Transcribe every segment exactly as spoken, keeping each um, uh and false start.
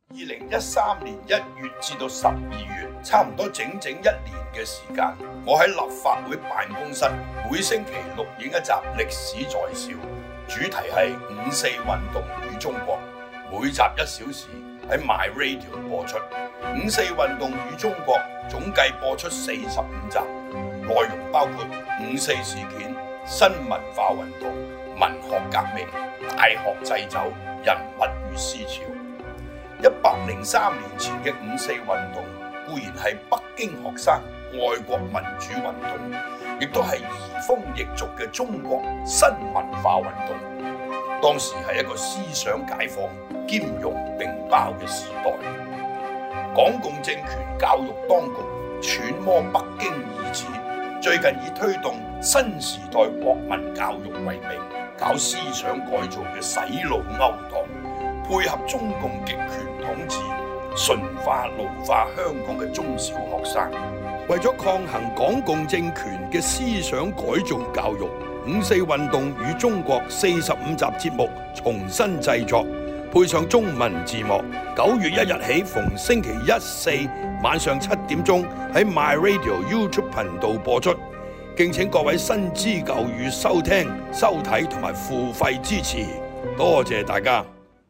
二零一三年一月至到十二月，差唔多整整一年嘅時間，我喺立法會辦公室每星期錄影一集歷史在笑，主題係五四運動與中國，每集一小時喺 My Radio 播出。五四運動與中國總計播出四十五集，內容包括五四事件、新文化運動、文學革命、大學祭酒、人物與思潮。一百零三年前嘅五四運動固然係北京學生愛國民主運動，亦都係移風易俗嘅中國新文化運動。當時係一個思想解放兼容並包嘅時代。港共政權教育當局揣摩北京意旨，最近以推動新時代國民教育為名，搞思想改造嘅洗腦勾當，配合中共極權統治，馴化奴化香港嘅中小學生。為咗抗衡港共政權嘅思想改造教育，五四運動與中國四十五集節目重新製作，配上中文字幕。九月一日起，逢星期一、四晚上七點鐘喺 My Radio YouTube 頻道播出。敬請各位新知舊語收聽、收睇同埋付費支持，多謝大家。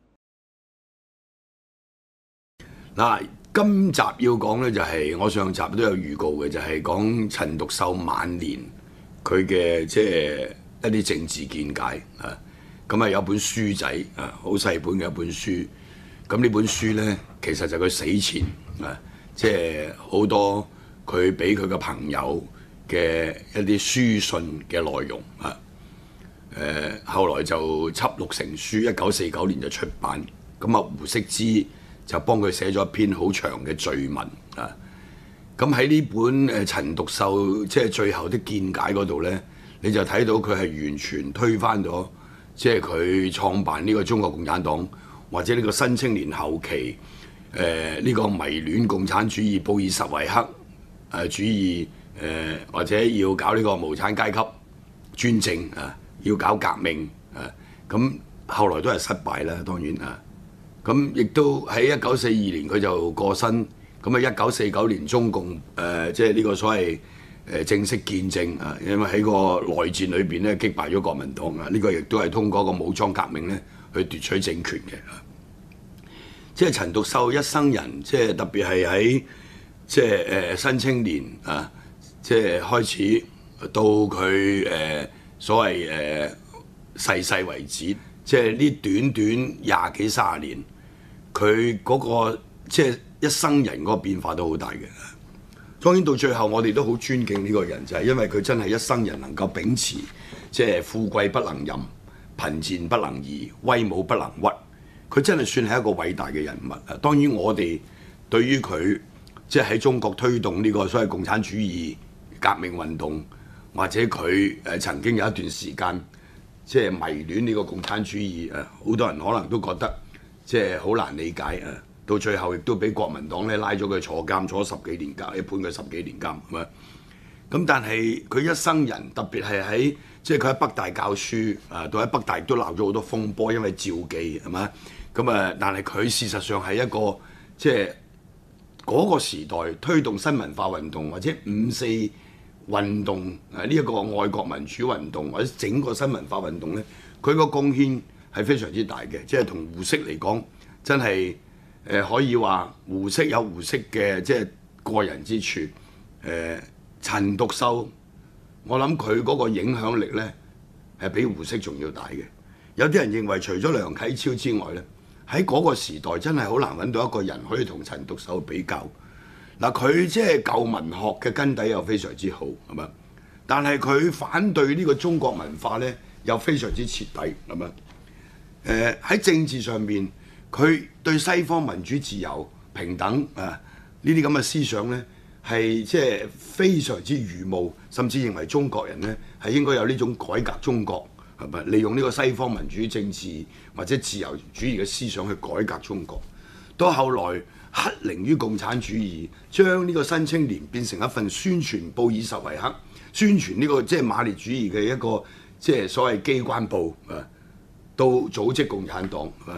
嗱，今集要講咧就係我上集都有預告嘅，就係講陳獨秀晚年佢嘅即係一啲政治見解啊。咁啊有本書仔啊，好細本嘅一本書。咁呢本書咧，其實就佢死前啊，即係好多佢俾佢嘅朋友嘅一啲書信嘅內容啊。誒，後來就輯錄成書，一九四九年就出版。咁啊，胡適之就幫佢寫咗一篇好長嘅序文啊！咁喺呢本誒陳獨秀即係最後的見解嗰度咧，你就睇到佢係完全推翻咗，即係佢創辦呢個中國共產黨或者呢個新青年後期誒呢、呃這個迷戀共產主義、布爾什維克誒、呃、主義誒、呃，或者要搞呢個無產階級專政啊，要搞革命啊！咁後來都係失敗啦，當然啊！咁亦都喺一九四二年佢就過身，咁啊一九四九年中共誒即係呢個所謂誒、呃、正式建政啊，因為喺個內戰裏邊咧擊敗咗國民黨啊，呢、這個亦都係通過個武裝革命咧去奪取政權嘅。即係陳獨秀一生人，即係特別係喺即係誒新青年啊，即係開始到佢誒、呃、所謂誒、呃、逝世為止，即係呢短短廿幾三十年。佢嗰、那個即係、就是、一生人嗰個變化都好大嘅。當然到最後，我哋都好尊敬呢個人，就係、是、因為佢真係一生人能夠秉持，即、就、係、是、富貴不能淫，貧賤不能移，威武不能屈。佢真係算係一個偉大嘅人物啊！當然我哋對於佢即係喺中國推動呢個所謂共產主義革命運動，或者佢誒曾經有一段時間即係、就是、迷戀呢個共產主義誒，好多人可能都覺得。即係好難理解啊！到最後亦都俾國民黨咧拉咗佢坐監，坐咗十幾年監，判佢十幾年監，係咪？咁但係佢一生人，特別係喺即係佢喺北大教書啊，到喺北大亦都鬧咗好多風波，因為召妓係咪？咁啊，但係佢事實上係一個即係嗰個時代推動新文化運動或者五四運動啊呢一個愛國民主運動或者整個新文化運動咧，佢個貢獻係非常之大嘅，即係同胡適嚟講，真係誒、呃、可以話胡適有胡適嘅即係過人之處。誒、呃、陳獨秀，我諗佢嗰個影響力咧係比胡適仲要大嘅。有啲人認為除咗梁啟超之外咧，喺嗰個時代真係好難揾到一個人可以同陳獨秀比較。嗱、呃，佢即係舊文學嘅根底又非常之好，係咪？但係佢反對呢個中國文化咧，又非常之徹底，係咪？誒喺、呃、政治上面，佢對西方民主自由平等啊呢啲咁嘅思想咧，係即係非常之愚昧，甚至認為中國人咧係應該有呢種改革中國，係咪？利用呢個西方民主政治或者自由主義嘅思想去改革中國。到後來乞凌於共產主義，將呢個新青年變成一份宣傳布爾什維克、宣傳呢個即係馬列主義嘅一個即係所謂機關報啊。到組織共產黨，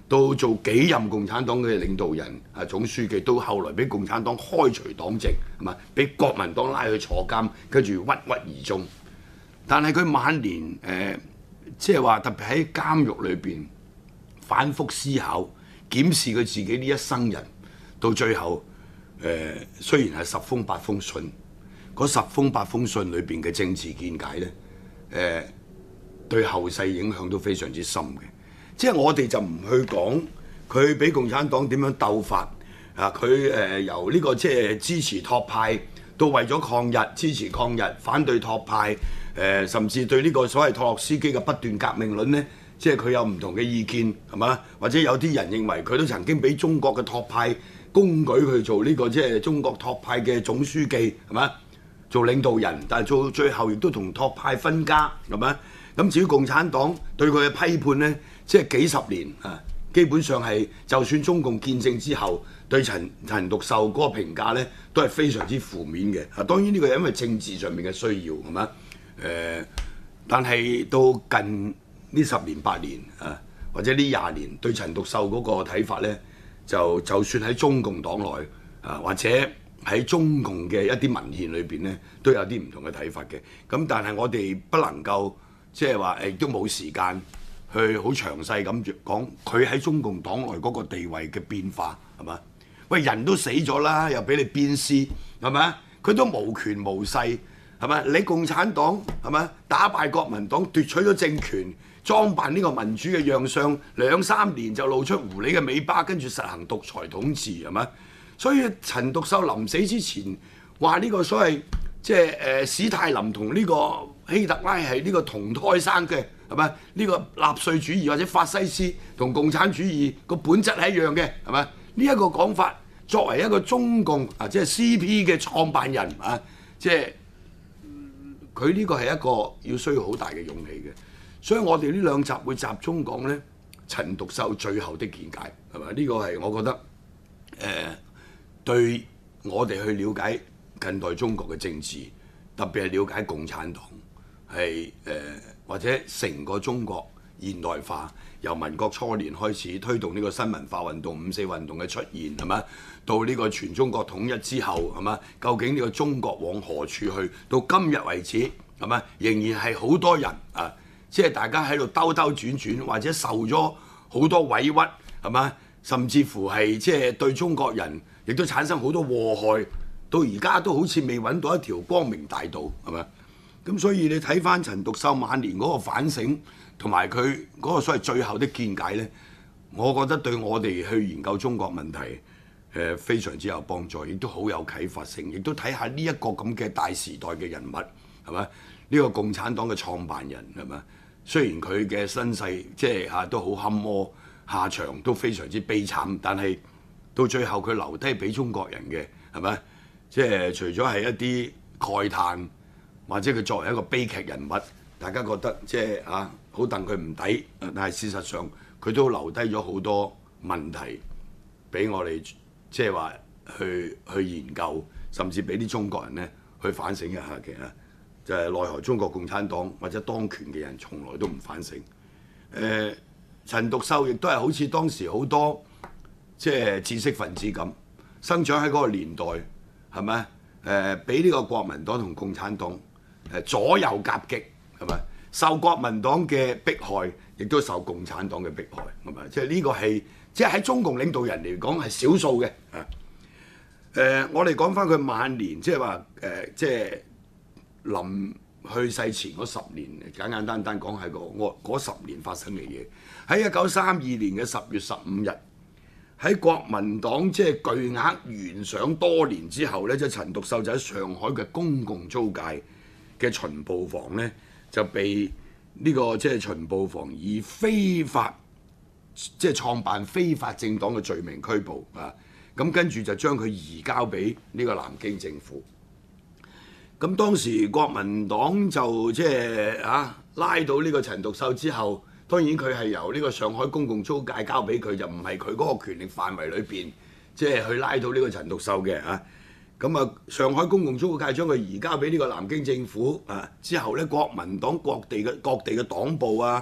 到做幾任共產黨嘅領導人啊總書記，到後來俾共產黨開除黨籍，係嘛？俾國民黨拉去坐監，跟住鬱鬱而終。但係佢晚年誒、呃，即係話特別喺監獄裏邊反覆思考、檢視佢自己呢一生人，到最後誒、呃，雖然係十封八封信，嗰十封八封信裏邊嘅政治見解咧，誒、呃、對後世影響都非常之深嘅。即係我哋就唔去講佢俾共產黨點樣鬥法啊！佢誒、呃、由呢個即係支持托派，到為咗抗日支持抗日，反對托派，誒、呃、甚至對呢個所謂托洛斯基嘅不斷革命論呢，即係佢有唔同嘅意見係嘛？或者有啲人認為佢都曾經俾中國嘅托派公舉去做呢、這個即係中國托派嘅總書記係嘛？做領導人，但係做最後亦都同托派分家係嘛？咁至於共產黨對佢嘅批判呢，即係幾十年啊，基本上係就算中共建政之後，對陳陳獨秀嗰個評價呢，都係非常之負面嘅。啊，當然呢個係因為政治上面嘅需要係嘛？誒、呃，但係到近呢十年八年啊，或者呢廿年，對陳獨秀嗰個睇法呢，就就算喺中共黨內啊，或者喺中共嘅一啲文獻裏邊呢，都有啲唔同嘅睇法嘅。咁但係我哋不能夠即係話誒，都冇時間去好詳細咁講佢喺中共黨內嗰個地位嘅變化係嘛？喂，人都死咗啦，又俾你鞭屍係咪？佢都無權無勢係咪？你共產黨係咪打敗國民黨奪取咗政權，裝扮呢個民主嘅樣相，兩三年就露出狐狸嘅尾巴，跟住實行獨裁統治係咪？所以陳獨秀臨死之前話呢個所謂即係誒史太林同呢個希特拉係呢個同胎生嘅係咪？呢個納粹主義或者法西斯同共產主義個本質係一樣嘅係咪？呢一個講法作為一個中共啊即係 C P 嘅創辦人啊，即係佢呢個係一個要需要好大嘅勇氣嘅。所以我哋呢兩集會集中講咧陳獨秀最後的見解係咪？呢個係我覺得誒、呃、對我哋去了解近代中國嘅政治，特別係了解共產黨。係誒、呃、或者成個中國現代化，由民國初年開始推動呢個新文化運動、五四運動嘅出現係嘛？到呢個全中國統一之後係嘛？究竟呢個中國往何處去？到今日為止係嘛？仍然係好多人啊，即係大家喺度兜兜轉轉，或者受咗好多委屈係嘛？甚至乎係即係對中國人亦都產生好多禍害，到而家都好似未揾到一條光明大道係嘛？咁所以你睇翻陳獨秀晚年嗰個反省，同埋佢嗰個所謂最後的見解呢，我覺得對我哋去研究中國問題，誒、呃、非常之有幫助，亦都好有啟發性，亦都睇下呢一個咁嘅大時代嘅人物係咪？呢、呢個共產黨嘅創辦人係咪？雖然佢嘅身世即係嚇都好坎坷，下場都非常之悲慘，但係到最後佢留低俾中國人嘅係咪？即係除咗係一啲慨嘆。或者佢作為一個悲劇人物，大家覺得即係啊好戥佢唔抵，但係事實上佢都留低咗好多問題俾我哋即係話去去研究，甚至俾啲中國人咧去反省一下嘅啊！就係、是、奈何中國共產黨或者當權嘅人從來都唔反省。誒、呃，陳獨秀亦都係好似當時好多即係知識分子咁，生長喺嗰個年代係咪？誒，俾呢個國民黨同共產黨誒左右夾擊係咪？受國民黨嘅迫害，亦都受共產黨嘅迫害係咪？即係呢個係即係喺中共領導人嚟講係少數嘅啊。誒、呃，我哋講翻佢晚年，即係話誒，即係臨去世前嗰十年，簡簡單單講係個我嗰十年發生嘅嘢。喺一九三二年嘅十月十五日，喺國民黨即係巨額懸賞多年之後咧，即係陳獨秀就喺上海嘅公共租界嘅巡捕房咧，就被呢個即係巡捕房以非法即係創辦非法政黨嘅罪名拘捕啊！咁跟住就將佢移交俾呢個南京政府。咁當時國民黨就即係啊拉到呢個陳獨秀之後，當然佢係由呢個上海公共租界交俾佢，就唔係佢嗰個權力範圍裏邊即係去拉到呢個陳獨秀嘅啊。咁啊，上海公共租界將佢移交俾呢個南京政府啊，之後咧國民黨各地嘅各地嘅黨部啊，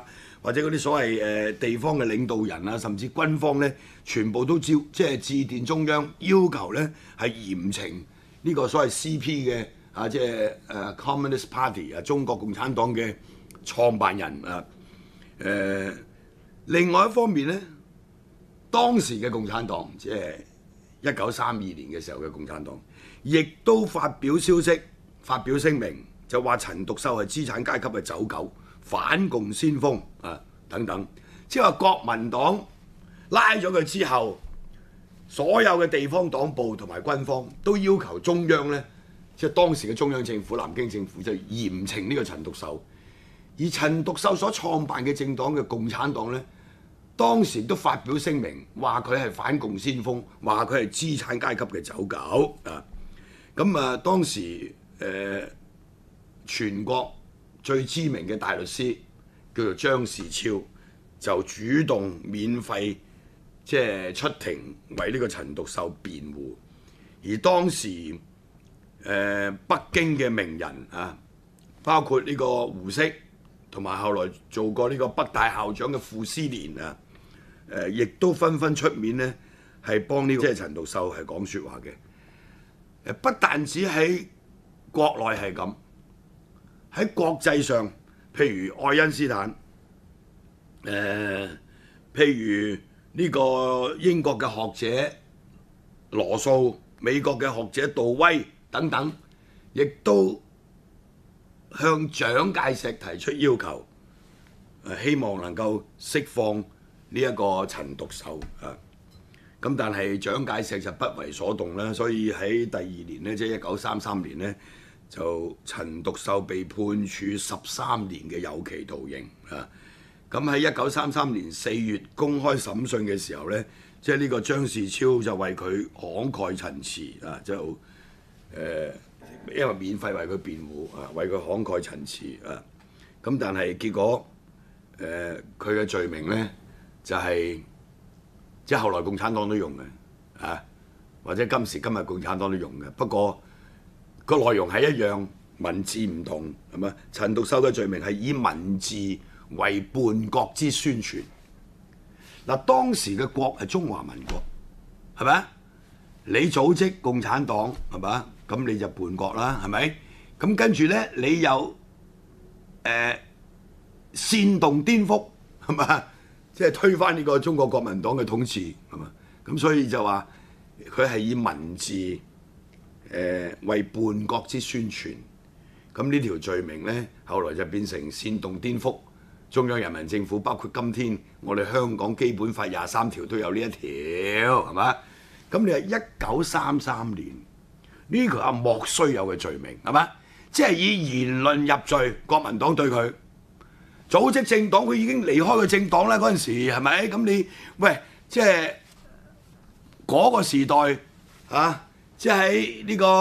或者嗰啲所謂誒、呃、地方嘅領導人啊，甚至軍方咧，全部都招即係致電中央，要求咧係嚴懲呢個所謂 C P 嘅啊，即係誒、呃、Communist Party 啊，中國共產黨嘅創辦人啊。誒、呃，另外一方面咧，當時嘅共產黨即係一九三二年嘅時候嘅共產黨，亦都發表消息、發表聲明，就話陳獨秀係資產階級嘅走狗、反共先鋒啊等等。即係話國民黨拉咗佢之後，所有嘅地方黨部同埋軍方都要求中央咧，即係當時嘅中央政府、南京政府就嚴懲呢個陳獨秀。而陳獨秀所創辦嘅政黨嘅共產黨咧，當時都發表聲明，話佢係反共先鋒，話佢係資產階級嘅走狗啊！咁啊，當時誒、呃、全國最知名嘅大律師叫做張士超，就主動免費即係出庭為呢個陳獨秀辯護。而當時誒、呃、北京嘅名人啊，包括呢個胡適，同埋後來做過呢個北大校長嘅傅斯年啊。誒，亦都紛紛出面咧，係幫呢個即係陳獨秀係講説話嘅。誒，不但止喺國內係咁，喺國際上，譬如愛因斯坦，誒、呃，譬如呢個英國嘅學者羅素、美國嘅學者杜威等等，亦都向蔣介石提出要求，誒，希望能夠釋放呢一個陳獨秀啊，咁但係蔣介石就不為所動啦，所以喺第二年呢，即係一九三三年呢，就陳獨秀被判處十三年嘅有期徒刑啊。咁喺一九三三年四月公開審訊嘅時候呢，即係呢個張士超就為佢慷慨陳詞啊，就誒、呃、因為免費為佢辯護啊，為佢慷慨陳詞啊。咁但係結果誒佢嘅罪名呢，就係即係後來共產黨都用嘅啊，或者今時今日共產黨都用嘅。不過個內容係一樣，文字唔同係嘛？陳獨秀嘅罪名係以文字為叛國之宣傳。嗱，當時嘅國係中華民國，係咪？你組織共產黨係嘛？咁你就叛國啦，係咪？咁跟住咧，你有誒、呃、煽動顛覆係嘛？即係推翻呢個中國國民黨嘅統治係嘛？咁所以就話佢係以文字誒、呃、為叛國之宣傳。咁呢條罪名咧，後來就變成煽動顛覆中央人民政府，包括今天我哋香港基本法廿三條都有呢一條係嘛？咁你係一九三三年呢個係莫須有嘅罪名係嘛？即係以言論入罪，國民黨對佢。組織政黨，佢已經離開個政黨啦。嗰陣時係咪？咁你喂，即係嗰個時代啊，即係喺呢個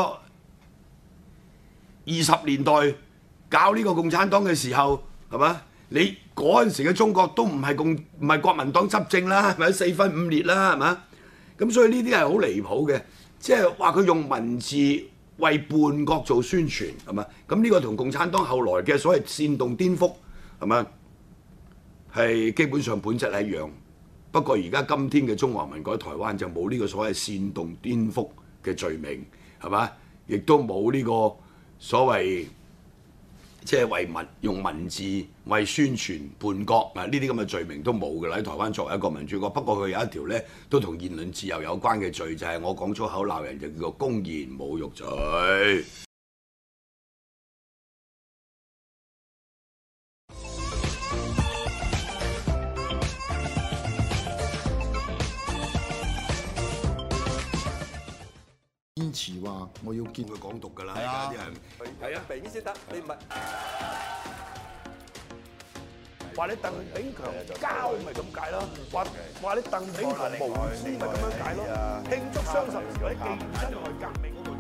二十年代搞呢個共產黨嘅時候，係嘛？你嗰陣時嘅中國都唔係共唔係國民黨執政啦，係咪四分五裂啦，係嘛？咁所以呢啲係好離譜嘅，即係話佢用文字為叛國做宣傳係嘛？咁呢個同共產黨後來嘅所謂煽動顛覆，係咪？係基本上本質係一樣，不過而家今天嘅中華民國喺台灣就冇呢個所謂煽動顛覆嘅罪名，係嘛？亦都冇呢個所謂即係為文用文字為宣傳叛國啊，呢啲咁嘅罪名都冇㗎啦。喺台灣作為一個民主國，不過佢有一條咧都同言論自由有關嘅罪，就係、是、我講粗口鬧人就叫做公然侮辱罪。 堅持話我要見佢港獨㗎啦， 係啊啲人係啊，明顯先得，你唔係話你鄧炳強交咪咁解咯，話話你鄧炳強無知咪咁樣解咯，慶祝雙十年或者紀念辛亥革命嗰個。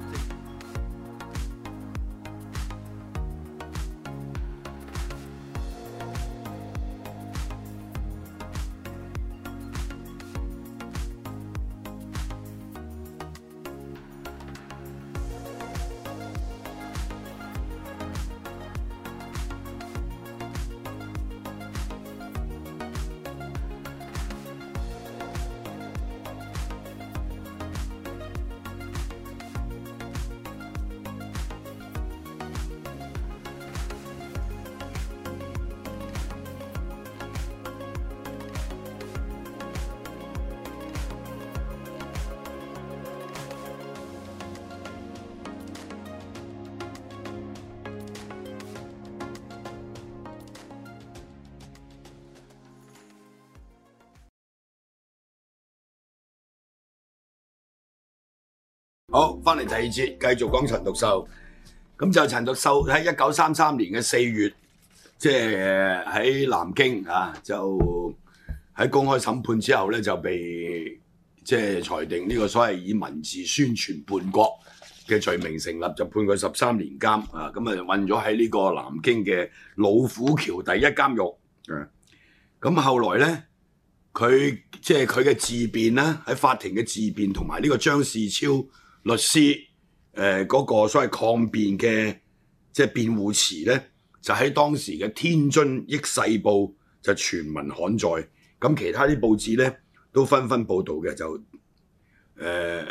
好，翻嚟第二節，繼續講陳獨秀。咁就陳獨秀喺一九三三年嘅四月，即係喺南京啊，就喺公開審判之後咧，就被即係裁定呢個所謂以文字宣傳叛國嘅罪名成立，就判佢十三年監啊。咁啊運咗喺呢個南京嘅老虎橋第一監獄。啊，咁後來咧，佢即係佢嘅自辯啦，喺法庭嘅自辯同埋呢個張士超律師誒嗰個所謂抗辯嘅即係辯護詞咧，就喺當時嘅《天津益世報》就全文刊載。咁其他啲報紙咧都紛紛報導嘅，就誒、呃、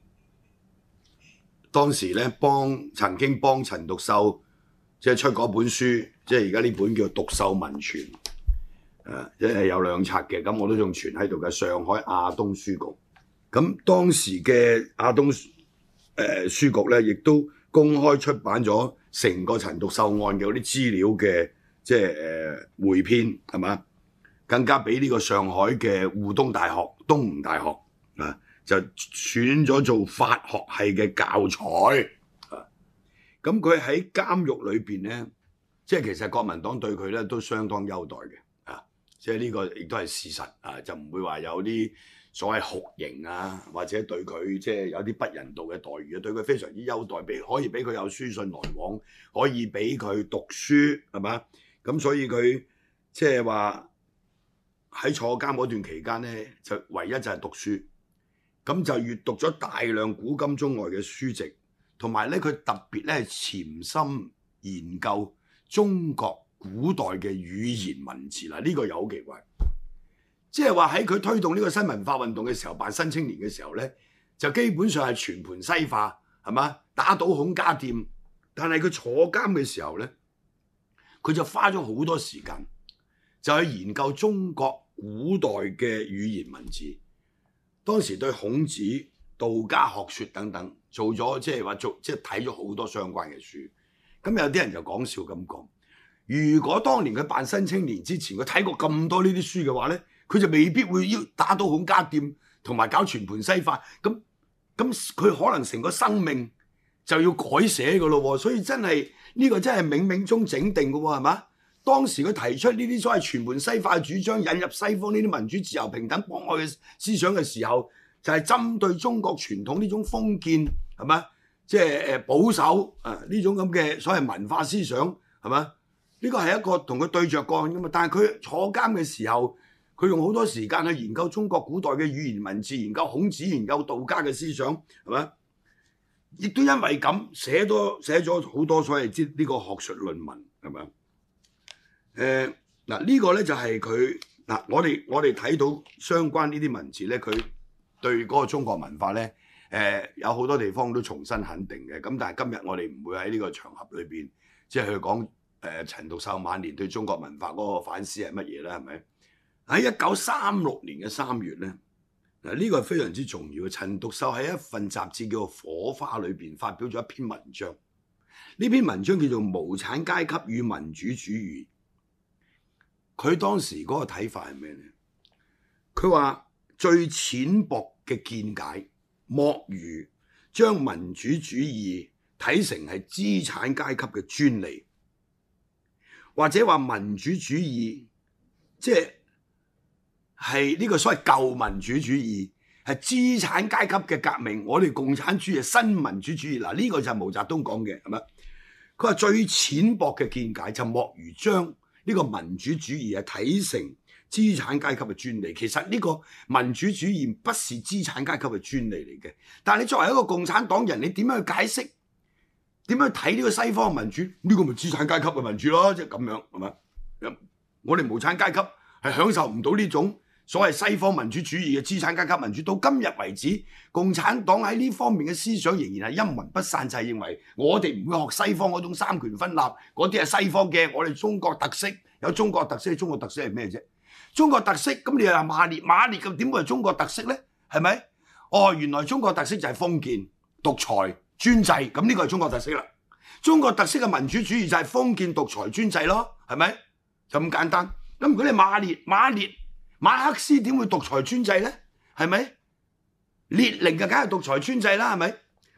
當時咧幫曾經幫陳獨秀即係出嗰本書，即係而家呢本叫《獨秀文存》，誒即係有兩冊嘅，咁我都仲存喺度嘅。上海亞東書局，咁當時嘅亞東誒、呃、書局咧，亦都公開出版咗成個陳獨秀案嘅嗰啲資料嘅，即係誒匯編係嘛？更加俾呢個上海嘅滬東大學、東吳大學啊，就選咗做法學系嘅教材啊。咁佢喺監獄裏邊咧，即係其實國民黨對佢咧都相當優待嘅啊。即係呢個亦都係事實啊，就唔會話有啲所謂酷刑啊，或者對佢即係有啲不人道嘅待遇啊，對佢非常之優待，俾可以俾佢有書信來往，可以俾佢讀書係嘛？咁所以佢即係話。喺坐監嗰段期間咧，就唯一就係讀書，咁就閲讀咗大量古今中外嘅書籍，同埋咧佢特別咧潛心研究中國古代嘅語言文字啦。呢、這個又好奇怪，即係話喺佢推動呢個新文化運動嘅時候，辦新青年嘅時候咧，就基本上係全盤西化，係嘛？打倒孔家店，但係佢坐監嘅時候咧，佢就花咗好多時間，就去研究中國古代嘅語言文字，當時對孔子、道家學說等等做咗即係話做即係睇咗好多相關嘅書。咁有啲人就講笑咁講，如果當年佢辦新青年之前，佢睇過咁多呢啲書嘅話咧，佢就未必會要打倒孔家店同埋搞全盤西化。咁咁佢可能成個生命就要改寫㗎咯喎。所以真係呢、這個真係冥冥中整定㗎喎，係嘛？當時佢提出呢啲所謂全盤西化嘅主張，引入西方呢啲民主、自由、平等、博愛嘅思想嘅時候，就係、是、針對中國傳統呢種封建係嘛，即係誒保守啊呢種咁嘅所謂文化思想係嘛？呢、這個係一個同佢對着幹㗎嘛。但係佢坐監嘅時候，佢用好多時間去研究中國古代嘅語言文字，研究孔子，研究道家嘅思想係嘛？亦都因為咁寫多寫咗好多所謂即呢個學術論文係嘛？誒嗱呢個咧就係佢嗱，我哋我哋睇到相關呢啲文字咧，佢對嗰個中國文化咧，誒、呃、有好多地方都重新肯定嘅。咁但係今日我哋唔會喺呢個場合裏邊，即係去講誒陳獨秀晚年對中國文化嗰個反思係乜嘢咧？係咪喺一九三六年嘅三月咧？嗱、這、呢個係非常之重要嘅。陳獨秀喺一份雜誌叫做《火花》裏邊發表咗一篇文章，呢篇文章叫做《無產階級與民主主義》。佢當時嗰個睇法係咩咧？佢話最淺薄嘅見解，莫如將民主主義睇成係資產階級嘅專利，或者話民主主義即係係呢個所謂舊民主主義，係資產階級嘅革命。我哋共產主義係新民主主義。嗱，呢個就係毛澤東講嘅，係咪？佢話最淺薄嘅見解就莫如將呢個民主主義係睇成資產階級嘅專利。其實呢個民主主義不是資產階級嘅專利嚟嘅。但係你作為一個共產黨人，你點樣去解釋？點樣去睇呢個西方民主？呢個咪資產階級嘅民主咯，即係咁樣係咪？我哋無產階級係享受唔到呢種所謂西方民主主義嘅資產階級民主。到今日為止，共產黨喺呢方面嘅思想仍然係陰魂不散，就係認為我哋唔會學西方嗰種三權分立，嗰啲係西方嘅，我哋中國特色有中國特色。中國特色係咩啫？中國特色咁你又話馬列馬列咁點會係中國特色咧？係咪？哦，原來中國特色就係封建獨裁專制，咁呢個係中國特色啦。中國特色嘅民主主義就係封建獨裁專制咯，係咪？就咁簡單。咁如果你馬列馬列馬克思點會獨裁專制咧？係咪？列寧就梗係獨裁專制啦，係咪？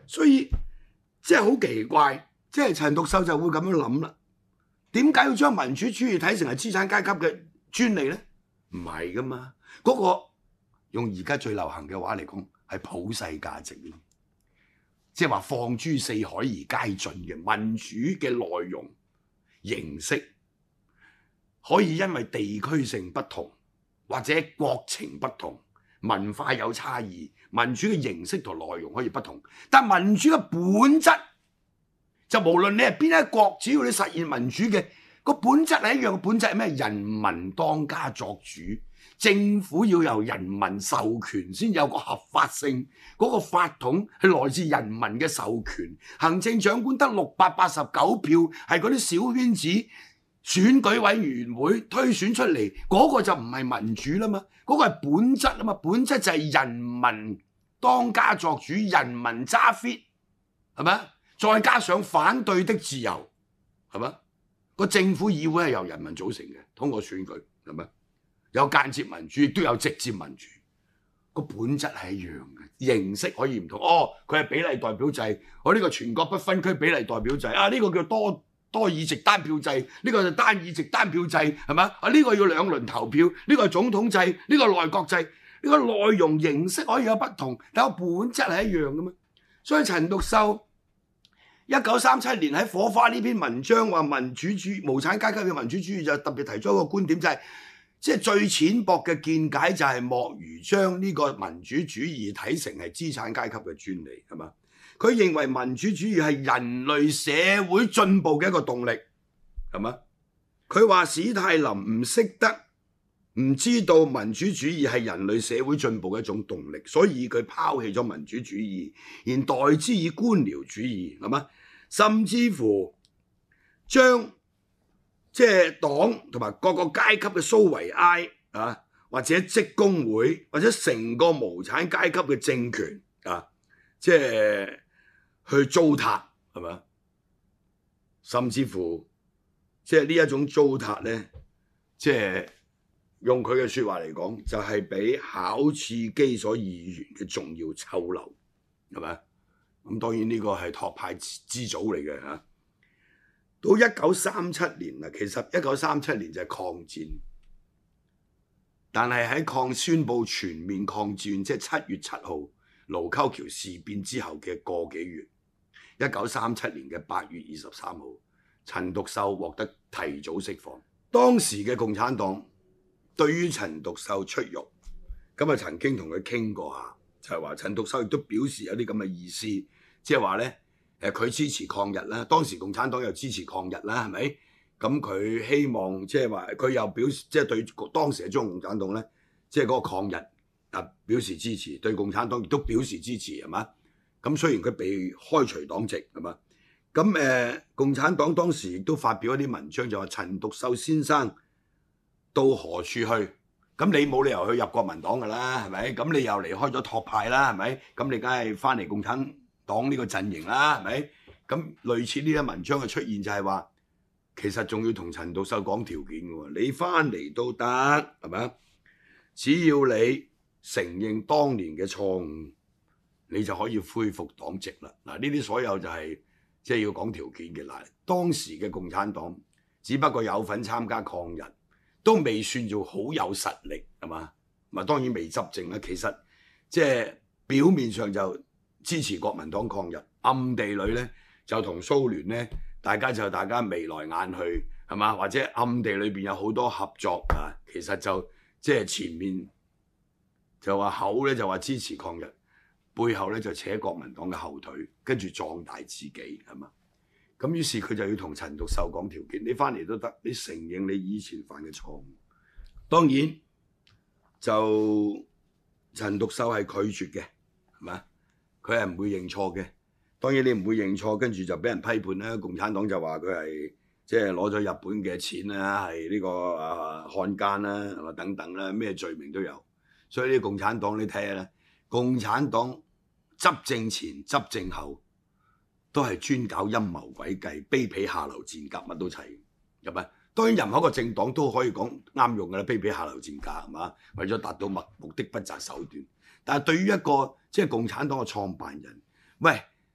所以即係好奇怪，即係陳獨秀就會咁樣諗啦。點解要將民主主義睇成係資產階級嘅專利咧？唔係噶嘛，嗰、那個用而家最流行嘅話嚟講係普世價值，即係話放諸四海而皆準嘅民主嘅內容形式，可以因為地區性不同或者國情不同、文化有差異，民主嘅形式同內容可以不同，但民主嘅本質就無論你係邊一個國，只要你實現民主嘅個本質係一樣嘅，本質係咩？人民當家作主，政府要由人民授權先有個合法性，嗰個法統係來自人民嘅授權。行政長官得六百八十九票，係嗰啲小圈子選舉委員會推選出嚟，嗰個就唔係民主啦嘛，嗰個係本質啊嘛，本質就係人民當家作主，人民揸 fit， 係咪？再加上反對的自由，係咪？個政府議會係由人民組成嘅，通過選舉，係咪？有間接民主，亦都有直接民主，個本質係一樣嘅，形式可以唔同。哦，佢係比例代表制，我呢個全國不分區比例代表制，啊呢個叫多多議席單票制，呢個就單議席單票制，係咪？啊呢個要兩輪投票，呢個係總統制，呢個內閣制，呢個內容形式可以有不同，但個本質係一樣嘅嘛。所以陳獨秀一九三七年喺《火花》呢篇文章話民主主義無產階級嘅民主主義，就特別提出一個觀點，就係即係最淺薄嘅見解就係莫如將呢個民主主義睇成係資產階級嘅專利，係嘛？佢認為民主主義係人類社會進步嘅一個動力，係嘛？佢話史泰林唔識得唔知道民主主義係人類社會進步嘅一種動力，所以佢拋棄咗民主主義，然代之以官僚主義，係嘛？甚至乎將即係黨同埋各個階級嘅蘇維埃啊，或者職工會，或者成個無產階級嘅政權啊，即係去糟蹋，係嘛？甚至乎即係呢一種糟蹋咧，即係用佢嘅説話嚟講，就係比考試基礎議員嘅仲要醜陋，係咪？咁當然呢個係托派之祖嚟嘅嚇。到一九三七年啦，其實一九三七年就係抗戰，但係喺抗宣布全面抗戰，即係七月七號盧溝橋事變之後嘅個幾月，一九三七年嘅八月二十三號，陳獨秀獲得提早釋放。當時嘅共產黨對於陳獨秀出獄，咁啊曾經同佢傾過下，就係話陳獨秀亦都表示有啲咁嘅意思，即係話咧。誒佢支持抗日啦，當時共產黨又支持抗日啦，係咪？咁佢希望即係話佢又表示即係對當時嘅中國共產黨咧，即係嗰個抗日啊表示支持，對共產黨亦都表示支持，係嘛？咁雖然佢被開除黨籍，係嘛？咁誒、呃、共產黨當時亦都發表一啲文章，就話陳獨秀先生到何處去？咁你冇理由去入國民黨㗎啦，係咪？咁你又離開咗托派啦，係咪？咁你梗係翻嚟共產黨呢個陣營啦，係咪？咁類似呢啲文章嘅出現就係話，其實仲要同陳獨秀講條件嘅喎，你翻嚟都得，係咪？只要你承認當年嘅錯誤，你就可以恢復黨籍啦。嗱，呢啲所有就係即係要講條件嘅。嗱，當時嘅共產黨只不過有份參加抗日，都未算做好有實力，係嘛？咪當然未執政啦。其實即係表面上就支持國民黨抗日，暗地裏咧就同蘇聯咧，大家就大家眉來眼去，係嘛？或者暗地裏邊有好多合作啊。其實就即係前面就話口咧就話支持抗日，背後咧就扯國民黨嘅後腿，跟住壯大自己，係嘛？咁於是佢就要同陳獨秀講條件，你翻嚟都得，你承認你以前犯嘅錯誤。當然就陳獨秀係拒絕嘅，係嘛？佢係唔會認錯嘅。當然你唔會認錯，跟住就俾人批判啦。共產黨就話佢係即係攞咗日本嘅錢啦，係呢個啊漢奸啦，係嘛等等啦，咩罪名都有。所以呢，共產黨你睇下咧，共產黨執政前執政後都係專搞陰謀詭計、卑鄙下流賤格，乜都齊，係咪？當然任何一個政黨都可以講啱用㗎啦，卑鄙下流賤格係嘛？為咗達到目的不擇手段。但係對於一個即係共產黨嘅創辦人，喂，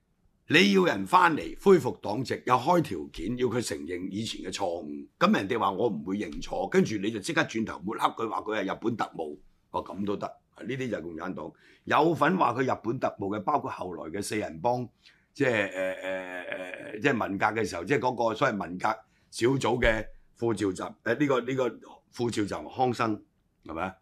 你要人翻嚟恢復黨籍，又開條件要佢承認以前嘅錯誤，咁人哋話我唔會認錯，跟住你就即刻轉頭抹黑佢話佢係日本特務，哦咁都得，呢啲就係共產黨有份話佢日本特務嘅，包括後來嘅四人幫，即係誒誒誒，即係文革嘅時候，即係嗰個所謂文革小組嘅副召集，誒、呃、呢、這個呢、這個副召集康生係咪啊？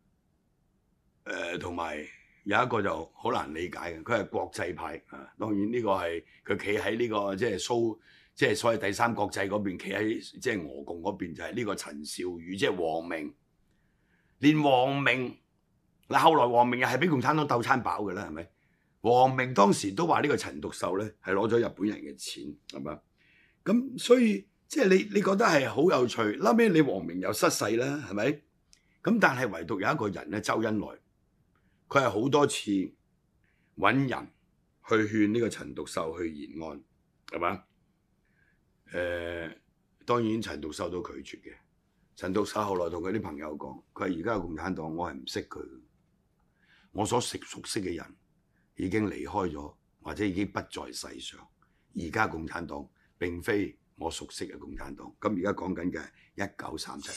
誒同埋。有一個就好難理解嘅，佢係國際派啊。當然呢個係佢企喺呢個即係蘇，即係所謂第三國際嗰邊，企喺即係俄共嗰邊就係呢個陳兆宇，即係王明。連王明嗱，後來王明又係俾共產黨鬥餐飽嘅啦，係咪？王明當時都話呢個陳獨秀咧係攞咗日本人嘅錢，係咪？咁所以即係你你覺得係好有趣。後尾你王明又失勢啦，係咪？咁但係唯獨有一個人咧，周恩來。佢係好多次揾人去勸呢個陳獨秀去延安，係嘛？誒、呃，當然陳獨秀都拒絕嘅。陳獨秀後來同佢啲朋友講，佢話而家嘅共產黨我係唔識佢，我所熟熟悉嘅人已經離開咗，或者已經不在世上。而家共產黨並非我熟悉嘅共產黨。咁而家講緊嘅係一九三七。